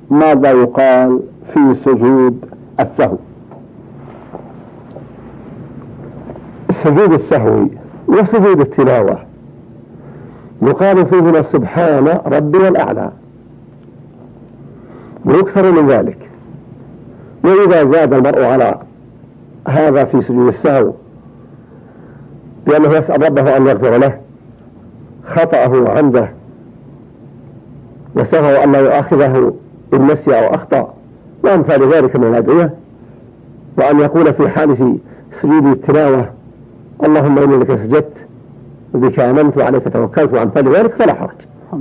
ماذا يقال في سجود السهو؟ سجود السهو وسجود التلاوة يقال فيهما سبحان ربي الأعلى ويكثر من ذلك. وإذا زاد المرء على هذا في سجود السهو لأنه يسأل ربه أن يغفر له خطأه وعمده وسهو أن لا يؤاخذه إن نسي أو أخطأ وأمثال ذلك من الأدعية، وأن يقول في حال سجود التلاوة اللهم إني لك سجدت وبك آمنت وعليك توكلت وأمثال ذلك فلا حرج.